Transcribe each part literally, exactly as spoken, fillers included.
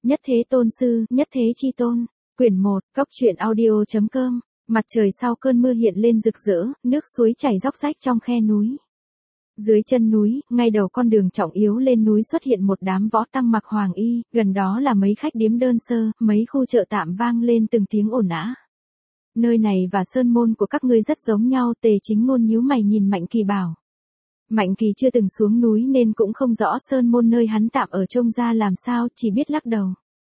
Nhất thế tôn sư, nhất thế chi tôn. Quyển một, Cốc truyện audio.com. Mặt trời sau cơn mưa hiện lên rực rỡ, nước suối chảy róc rách trong khe núi. Dưới chân núi, ngay đầu con đường trọng yếu lên núi xuất hiện một đám võ tăng mặc hoàng y, gần đó là mấy khách điếm đơn sơ, mấy khu chợ tạm vang lên từng tiếng ồn ào. Nơi này và sơn môn của các ngươi rất giống nhau. Tề Chính Ngôn nhíu mày nhìn Mạnh Kỳ bảo. Mạnh Kỳ chưa từng xuống núi nên cũng không rõ sơn môn nơi hắn tạm ở trông ra làm sao, chỉ biết lắc đầu.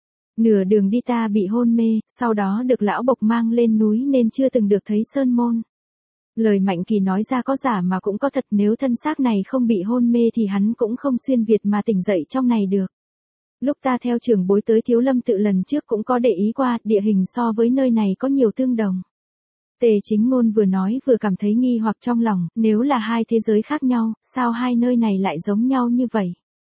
Nửa đường đi ta bị hôn mê, sau đó được lão bộc mang lên núi nên chưa từng được thấy sơn môn. Lời Mạnh Kỳ nói ra có giả mà cũng có thật, nếu thân xác này không bị hôn mê thì hắn cũng không xuyên Việt mà tỉnh dậy trong này được. Lúc ta theo trưởng bối tới Thiếu Lâm tự lần trước cũng có để ý qua, địa hình so với nơi này có nhiều tương đồng. Tề Chính Ngôn vừa nói vừa cảm thấy nghi hoặc trong lòng, nếu là hai thế giới khác nhau, sao hai nơi này lại giống nhau như vậy?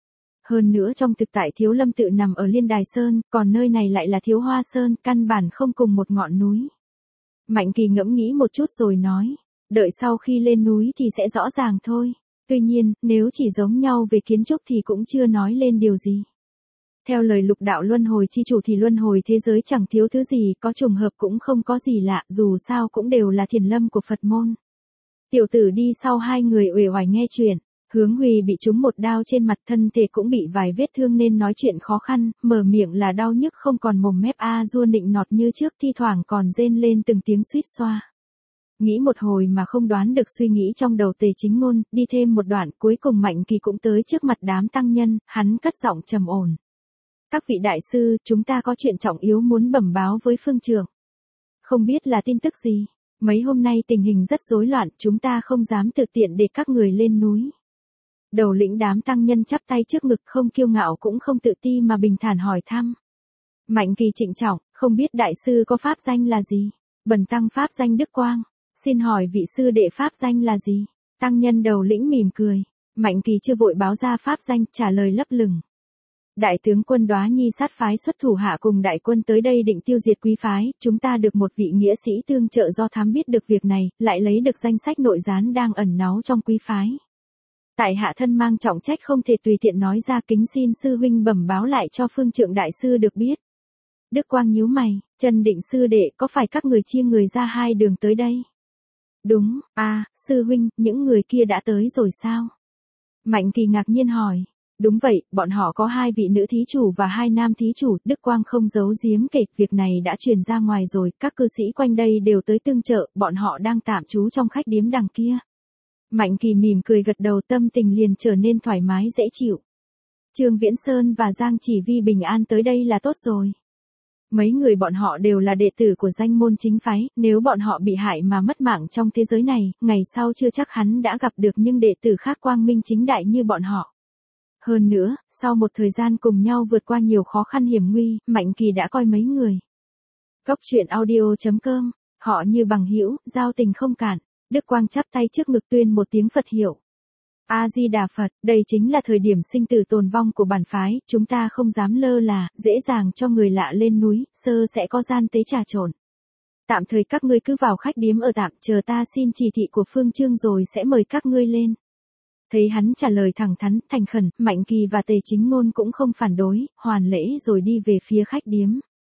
Hơn nữa trong thực tại Thiếu Lâm tự nằm ở Liên Đài Sơn, còn nơi này lại là Thiếu Hoa Sơn, căn bản không cùng một ngọn núi. Mạnh Kỳ ngẫm nghĩ một chút rồi nói, đợi sau khi lên núi thì sẽ rõ ràng thôi. Tuy nhiên, nếu chỉ giống nhau về kiến trúc thì cũng chưa nói lên điều gì. Theo lời Lục đạo luân hồi chi chủ thì luân hồi thế giới chẳng thiếu thứ gì, có trùng hợp cũng không có gì lạ, dù sao cũng đều là thiền lâm của Phật môn. Tiểu tử đi sau hai người uể oải nghe chuyện. Hướng Huy bị trúng một đao trên mặt, thân thể cũng bị vài vết thương nên nói chuyện khó khăn, mở miệng là đau nhức không còn mồm mép a dua nịnh nọt như trước, thi thoảng còn rên lên từng tiếng suýt xoa. Nghĩ một hồi mà không đoán được suy nghĩ trong đầu Tề Chính Ngôn, đi thêm một đoạn, cuối cùng Mạnh Kỳ cũng tới trước mặt đám tăng nhân, hắn cất giọng trầm ổn. Các vị đại sư, chúng ta có chuyện trọng yếu muốn bẩm báo với phương trưởng. Không biết là tin tức gì, mấy hôm nay tình hình rất rối loạn, chúng ta không dám tự tiện để các người lên núi. Đầu lĩnh đám tăng nhân chắp tay trước ngực, không kiêu ngạo cũng không tự ti mà bình thản hỏi thăm. Mạnh Kỳ trịnh trọng, không biết đại sư có pháp danh là gì? Bần tăng pháp danh Đức Quang. Xin hỏi vị sư đệ pháp danh là gì? Tăng nhân đầu lĩnh mỉm cười. Mạnh Kỳ chưa vội báo ra pháp danh, trả lời lấp lửng. Đại tướng quân Đóa Nhi sát phái xuất thủ hạ cùng đại quân tới đây định tiêu diệt quý phái, chúng ta được một vị nghĩa sĩ tương trợ do thám biết được việc này, lại lấy được danh sách nội gián đang ẩn náu trong quý phái. Tại hạ thân mang trọng trách không thể tùy tiện nói ra, kính xin sư huynh bẩm báo lại cho phương trượng đại sư được biết. Đức Quang nhíu mày, Trần Định sư đệ, có phải các người chia người ra hai đường tới đây? Đúng, à, sư huynh, những người kia đã tới rồi sao? Mạnh Kỳ ngạc nhiên hỏi. Đúng vậy, bọn họ có hai vị nữ thí chủ và hai nam thí chủ, Đức Quang không giấu giếm kể, việc này đã truyền ra ngoài rồi, các cư sĩ quanh đây đều tới tương trợ, bọn họ đang tạm trú trong khách điếm đằng kia. Mạnh Kỳ mỉm cười gật đầu, tâm tình liền trở nên thoải mái dễ chịu. Trương Viễn Sơn và Giang Chỉ Vi bình an tới đây là tốt rồi. Mấy người bọn họ đều là đệ tử của danh môn chính phái, nếu bọn họ bị hại mà mất mạng trong thế giới này, ngày sau chưa chắc hắn đã gặp được những đệ tử khác quang minh chính đại như bọn họ. Hơn nữa, sau một thời gian cùng nhau vượt qua nhiều khó khăn hiểm nguy, Mạnh Kỳ đã coi mấy người. Cốc truyện audio.com, họ như bằng hữu, giao tình không cạn. Đức Quang chắp tay trước ngực tuyên một tiếng Phật hiệu. A-di-đà Phật, đây chính là thời điểm sinh tử tồn vong của bản phái, chúng ta không dám lơ là, dễ dàng cho người lạ lên núi, sơ sẽ có gian tế trà trộn. Tạm thời các ngươi cứ vào khách điếm ở tạm, chờ ta xin chỉ thị của phương trương rồi sẽ mời các ngươi lên. Thấy hắn trả lời thẳng thắn, thành khẩn, Mạnh Kỳ và Tề Chính Ngôn cũng không phản đối, hoàn lễ rồi đi về phía khách điếm.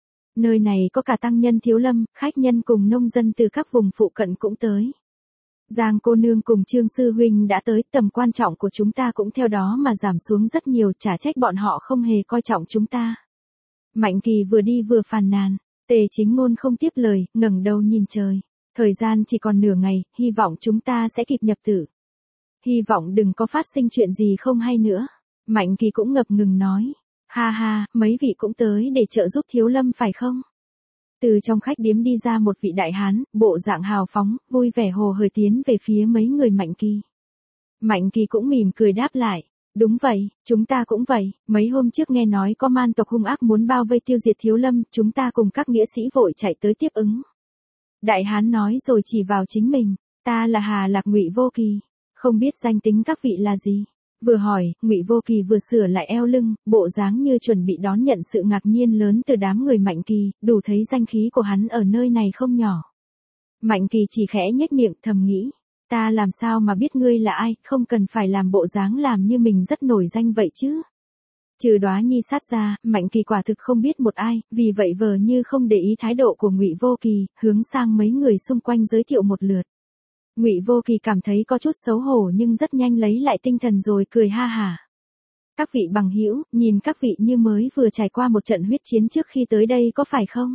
Nơi này có cả tăng nhân Thiếu Lâm, khách nhân cùng nông dân từ các vùng phụ cận cũng tới. Giang cô nương cùng Trương sư huynh đã tới, tầm quan trọng của chúng ta cũng theo đó mà giảm xuống rất nhiều, chả trách bọn họ không hề coi trọng chúng ta. Mạnh Kỳ vừa đi vừa phàn nàn, Tề Chính Ngôn không tiếp lời, ngẩng đầu nhìn trời. Thời gian chỉ còn nửa ngày, hy vọng chúng ta sẽ kịp nhập tử. Hy vọng đừng có phát sinh chuyện gì không hay nữa. Mạnh Kỳ cũng ngập ngừng nói, ha ha, mấy vị cũng tới để trợ giúp Thiếu Lâm phải không? Từ trong khách điếm đi ra một vị đại hán, bộ dạng hào phóng, vui vẻ hồ hởi tiến về phía mấy người Mạnh Kỳ. Mạnh Kỳ cũng mỉm cười đáp lại, đúng vậy, chúng ta cũng vậy, mấy hôm trước nghe nói có man tộc hung ác muốn bao vây tiêu diệt Thiếu Lâm, chúng ta cùng các nghĩa sĩ vội chạy tới tiếp ứng. Đại hán nói rồi chỉ vào chính mình, ta là Hà Lạc Ngụy Vô Kỳ, không biết danh tính các vị là gì. Vừa hỏi, Ngụy Vô Kỳ vừa sửa lại eo lưng, bộ dáng như chuẩn bị đón nhận sự ngạc nhiên lớn từ đám người Mạnh Kỳ, đủ thấy danh khí của hắn ở nơi này không nhỏ. Mạnh Kỳ chỉ khẽ nhếch miệng thầm nghĩ, ta làm sao mà biết ngươi là ai, không cần phải làm bộ dáng làm như mình rất nổi danh vậy chứ. Trừ Đóa Nhi sát ra, Mạnh Kỳ quả thực không biết một ai, vì vậy vờ như không để ý thái độ của Ngụy Vô Kỳ, hướng sang mấy người xung quanh giới thiệu một lượt. Ngụy Vô Kỳ cảm thấy có chút xấu hổ nhưng rất nhanh lấy lại tinh thần rồi cười ha hả. Các vị bằng hữu, nhìn các vị như mới vừa trải qua một trận huyết chiến trước khi tới đây có phải không?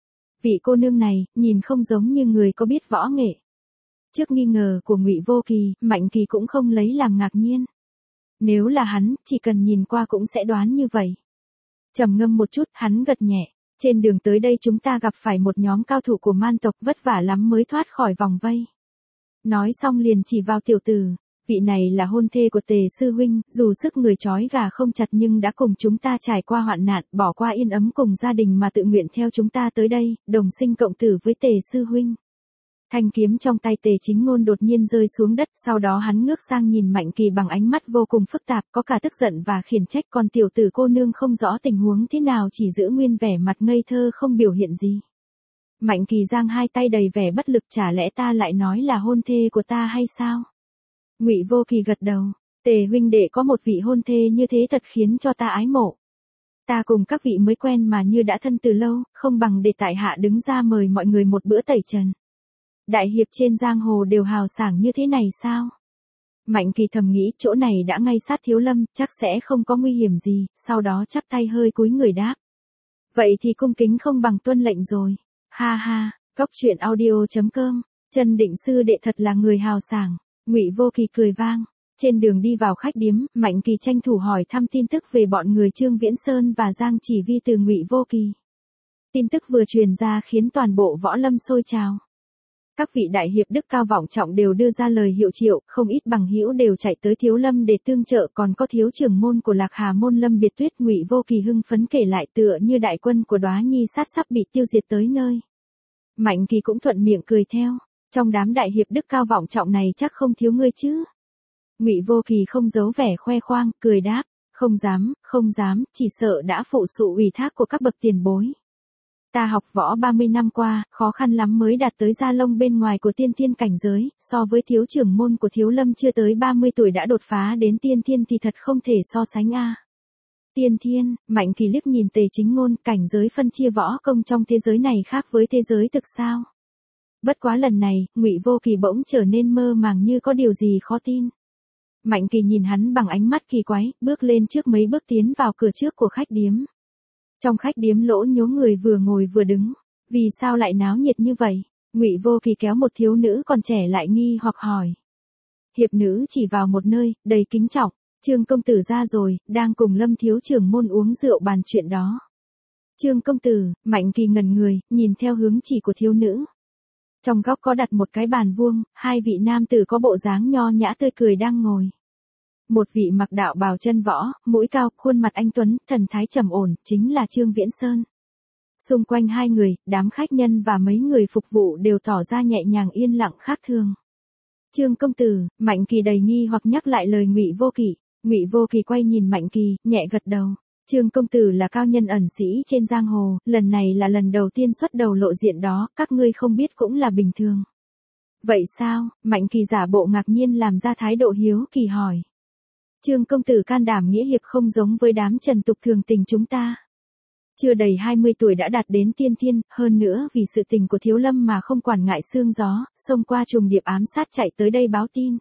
Vị cô nương này, nhìn không giống như người có biết võ nghệ. Trước nghi ngờ của Ngụy Vô Kỳ, Mạnh Kỳ cũng không lấy làm ngạc nhiên. Nếu là hắn, chỉ cần nhìn qua cũng sẽ đoán như vậy. Trầm ngâm một chút, hắn gật nhẹ. Trên đường tới đây chúng ta gặp phải một nhóm cao thủ của man tộc vất vả lắm mới thoát khỏi vòng vây. Nói xong liền chỉ vào tiểu tử. Vị này là hôn thê của Tề sư huynh, dù sức người trói gà không chặt nhưng đã cùng chúng ta trải qua hoạn nạn, bỏ qua yên ấm cùng gia đình mà tự nguyện theo chúng ta tới đây, đồng sinh cộng tử với Tề sư huynh. Thanh kiếm trong tay Tề Chính Ngôn đột nhiên rơi xuống đất, sau đó hắn ngước sang nhìn Mạnh Kỳ bằng ánh mắt vô cùng phức tạp, có cả tức giận và khiển trách, còn tiểu tử cô nương không rõ tình huống thế nào chỉ giữ nguyên vẻ mặt ngây thơ không biểu hiện gì. Mạnh Kỳ giang hai tay đầy vẻ bất lực, chả lẽ ta lại nói là hôn thê của ta hay sao? Ngụy Vô Kỳ gật đầu, Tề huynh đệ có một vị hôn thê như thế thật khiến cho ta ái mộ. Ta cùng các vị mới quen mà như đã thân từ lâu, không bằng để tại hạ đứng ra mời mọi người một bữa tẩy trần. Đại hiệp trên giang hồ đều hào sảng như thế này sao? Mạnh Kỳ thầm nghĩ chỗ này đã ngay sát Thiếu Lâm, chắc sẽ không có nguy hiểm gì, sau đó chắp tay hơi cúi người đáp. Vậy thì cung kính không bằng tuân lệnh rồi. Ha ha, cốc truyện audio chấm com, Chân Định sư đệ thật là người hào sảng. Ngụy Vô Kỳ cười vang. Trên đường đi vào khách điếm, Mạnh Kỳ tranh thủ hỏi thăm tin tức về bọn người Trương Viễn Sơn và Giang Chỉ Vi từ Ngụy Vô Kỳ. Tin tức vừa truyền ra khiến toàn bộ võ lâm sôi trào. Các vị đại hiệp đức cao vọng trọng đều đưa ra lời hiệu triệu, không ít bằng hữu đều chạy tới Thiếu Lâm để tương trợ, còn có thiếu trưởng môn của Lạc Hà môn Lâm Biệt Tuyết. Ngụy Vô Kỳ hưng phấn kể lại tựa như đại quân của Đóa Nhi sát sắp bị tiêu diệt tới nơi. Mạnh Kỳ cũng thuận miệng cười theo. Trong đám đại hiệp đức cao vọng trọng này chắc không thiếu ngươi chứ? Ngụy Vô Kỳ không giấu vẻ khoe khoang, cười đáp, không dám, không dám, chỉ sợ đã phụ sụ ủy thác của các bậc tiền bối. Ta học võ ba mươi năm qua, khó khăn lắm mới đạt tới gia lông bên ngoài của tiên thiên cảnh giới, so với thiếu trưởng môn của Thiếu Lâm chưa tới ba mươi tuổi đã đột phá đến tiên thiên thì thật không thể so sánh a. À. Tiên thiên, Mạnh Kỳ liếc nhìn Tề Chính Ngôn, cảnh giới phân chia võ công trong thế giới này khác với thế giới thực sao? Bất quá lần này, Ngụy Vô Kỳ bỗng trở nên mơ màng như có điều gì khó tin. Mạnh Kỳ nhìn hắn bằng ánh mắt kỳ quái, bước lên trước mấy bước tiến vào cửa trước của khách điếm. Trong khách điếm lỗ nhố người vừa ngồi vừa đứng, vì sao lại náo nhiệt như vậy? Ngụy Vô Kỳ kéo một thiếu nữ còn trẻ lại nghi hoặc hỏi. Hiệp nữ chỉ vào một nơi, đầy kính trọng, Trương công tử ra rồi, đang cùng Lâm thiếu trưởng môn uống rượu bàn chuyện đó. Trương công tử, Mạnh Kỳ ngẩn người, nhìn theo hướng chỉ của thiếu nữ. Trong góc có đặt một cái bàn vuông, hai vị nam tử có bộ dáng nho nhã tươi cười đang ngồi. Một vị mặc đạo bào chân võ, mũi cao, khuôn mặt anh tuấn, thần thái trầm ổn, chính là Trương Viễn Sơn. Xung quanh hai người, đám khách nhân và mấy người phục vụ đều tỏ ra nhẹ nhàng yên lặng khác thường. Trương công tử, Mạnh Kỳ đầy nghi hoặc nhắc lại lời Ngụy Vô Kỳ. Ngụy Vô Kỳ quay nhìn Mạnh Kỳ, nhẹ gật đầu. Trương công tử là cao nhân ẩn sĩ trên giang hồ, lần này là lần đầu tiên xuất đầu lộ diện đó, các ngươi không biết cũng là bình thường. Vậy sao? Mạnh Kỳ giả bộ ngạc nhiên làm ra thái độ hiếu kỳ hỏi. Trương công tử can đảm nghĩa hiệp không giống với đám trần tục thường tình chúng ta. Chưa đầy hai mươi tuổi đã đạt đến tiên thiên, hơn nữa vì sự tình của Thiếu Lâm mà không quản ngại sương gió, xông qua trùng điệp ám sát chạy tới đây báo tin.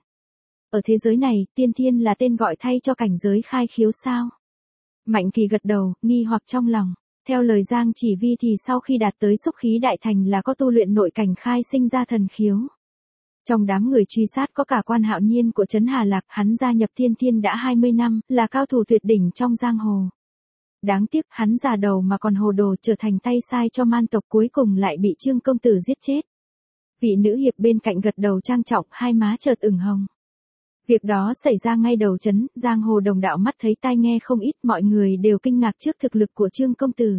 Ở thế giới này, tiên thiên là tên gọi thay cho cảnh giới khai khiếu sao? Mạnh Kỳ gật đầu, nghi hoặc trong lòng. Theo lời Giang Chỉ Vi thì sau khi đạt tới xúc khí đại thành là có tu luyện nội cảnh khai sinh ra thần khiếu. Trong đám người truy sát có cả Quan Hạo Nhiên của Trấn Hà Lạc, hắn gia nhập tiên thiên đã hai mươi năm, là cao thủ tuyệt đỉnh trong giang hồ. Đáng tiếc hắn già đầu mà còn hồ đồ, trở thành tay sai cho man tộc, cuối cùng lại bị Trương công tử giết chết. Vị nữ hiệp bên cạnh gật đầu trang trọng, hai má chợt ửng hồng. Việc đó xảy ra ngay đầu trấn, giang hồ đồng đạo mắt thấy tai nghe không ít, mọi người đều kinh ngạc trước thực lực của Trương công tử.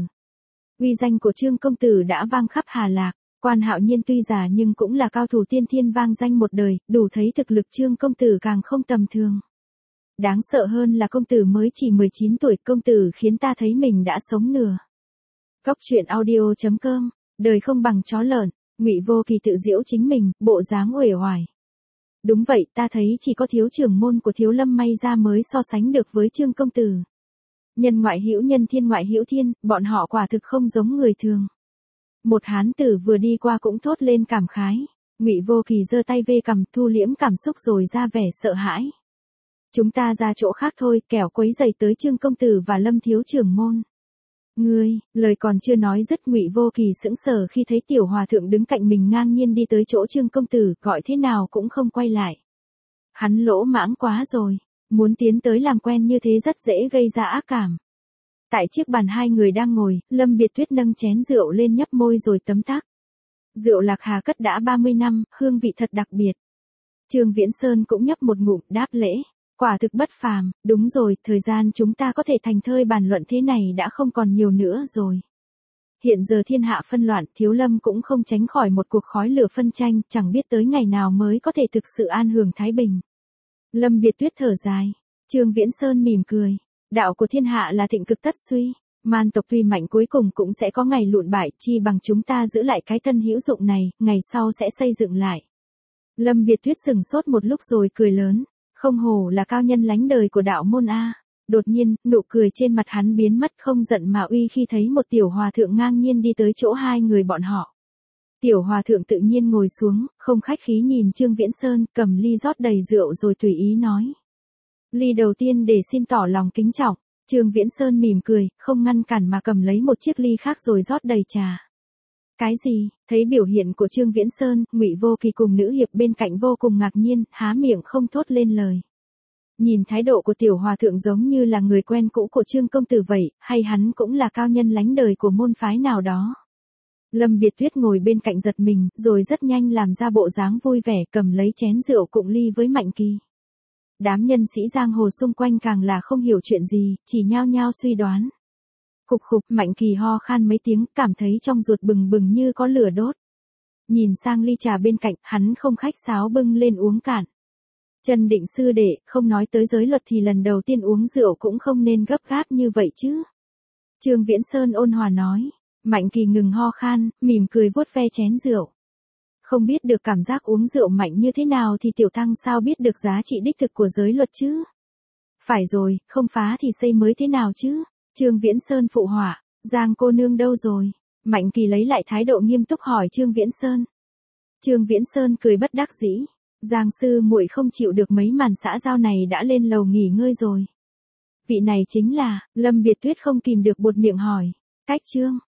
Uy danh của Trương công tử đã vang khắp Hà Lạc, Quan Hạo Nhiên tuy già nhưng cũng là cao thủ tiên thiên vang danh một đời, đủ thấy thực lực Trương công tử càng không tầm thường. Đáng sợ hơn là công tử mới chỉ mười chín tuổi, công tử khiến ta thấy mình đã sống nửa. Cốc truyện audio chấm com, đời không bằng chó lợn, Ngụy Vô Kỳ tự giễu chính mình, bộ dáng uể oải. Đúng vậy, ta thấy chỉ có thiếu trưởng môn của Thiếu Lâm may ra mới so sánh được với Trương công tử. Nhân ngoại hữu nhân, thiên ngoại hữu thiên, bọn họ quả thực không giống người thường. Một hán tử vừa đi qua cũng thốt lên cảm khái. Ngụy Vô Kỳ giơ tay vê cằm, thu liễm cảm xúc rồi ra vẻ sợ hãi. Chúng ta ra chỗ khác thôi, kẻo quấy rầy tới Trương công tử và Lâm thiếu trưởng môn. Ngươi, lời còn chưa nói dứt, Ngụy Vô Kỳ sững sờ khi thấy tiểu hòa thượng đứng cạnh mình ngang nhiên đi tới chỗ Trương công tử, gọi thế nào cũng không quay lại. Hắn lỗ mãng quá rồi, muốn tiến tới làm quen như thế rất dễ gây ra ác cảm. Tại chiếc bàn hai người đang ngồi, Lâm Biệt Tuyết nâng chén rượu lên nhấp môi rồi tấm tắc. Rượu Lạc Hà cất đã ba mươi năm, hương vị thật đặc biệt. Trương Viễn Sơn cũng nhấp một ngụm, đáp lễ. Quả thực bất phàm, đúng rồi, thời gian chúng ta có thể thành thơi bàn luận thế này đã không còn nhiều nữa rồi. Hiện giờ thiên hạ phân loạn, Thiếu Lâm cũng không tránh khỏi một cuộc khói lửa phân tranh, chẳng biết tới ngày nào mới có thể thực sự an hưởng thái bình. Lâm Biệt Tuyết thở dài. Trương Viễn Sơn mỉm cười. Đạo của thiên hạ là thịnh cực tất suy. Man tộc tuy mạnh cuối cùng cũng sẽ có ngày lụn bại, chi bằng chúng ta giữ lại cái tân hữu dụng này, ngày sau sẽ xây dựng lại. Lâm Biệt Tuyết sừng sốt một lúc rồi cười lớn. Không hổ là cao nhân lánh đời của đạo môn A. Đột nhiên, nụ cười trên mặt hắn biến mất, không giận mà uy khi thấy một tiểu hòa thượng ngang nhiên đi tới chỗ hai người bọn họ. Tiểu hòa thượng tự nhiên ngồi xuống, không khách khí nhìn Trương Viễn Sơn, cầm ly rót đầy rượu rồi tùy ý nói. Ly đầu tiên để xin tỏ lòng kính trọng. Trương Viễn Sơn mỉm cười, không ngăn cản mà cầm lấy một chiếc ly khác rồi rót đầy trà. Cái gì? Thấy biểu hiện của Trương Viễn Sơn, Ngụy Vô Kỳ cùng nữ hiệp bên cạnh vô cùng ngạc nhiên, há miệng không thốt lên lời. Nhìn thái độ của tiểu hòa thượng giống như là người quen cũ của Trương công tử vậy, hay hắn cũng là cao nhân lánh đời của môn phái nào đó. Lâm Biệt Tuyết ngồi bên cạnh giật mình, rồi rất nhanh làm ra bộ dáng vui vẻ, cầm lấy chén rượu cụng ly với Mạnh Kỳ. Đám nhân sĩ giang hồ xung quanh càng là không hiểu chuyện gì, chỉ nhao nhao suy đoán. Khục khục, Mạnh Kỳ ho khan mấy tiếng, cảm thấy trong ruột bừng bừng như có lửa đốt. Nhìn sang ly trà bên cạnh, hắn không khách sáo bưng lên uống cạn. Trần Định sư đệ, không nói tới giới luật thì lần đầu tiên uống rượu cũng không nên gấp gáp như vậy chứ. Trương Viễn Sơn ôn hòa nói. Mạnh Kỳ ngừng ho khan, mỉm cười vuốt ve chén rượu. Không biết được cảm giác uống rượu mạnh như thế nào thì tiểu tăng sao biết được giá trị đích thực của giới luật chứ? Phải rồi, không phá thì xây mới thế nào chứ? Trương Viễn Sơn phụ họa. Giang cô nương đâu rồi? Mạnh Kỳ lấy lại thái độ nghiêm túc hỏi Trương Viễn Sơn. Trương Viễn Sơn cười bất đắc dĩ. Giang sư muội không chịu được mấy màn xã giao này đã lên lầu nghỉ ngơi rồi. Vị này chính là, Lâm Biệt Tuyết không kìm được buột miệng hỏi. Cách Trương.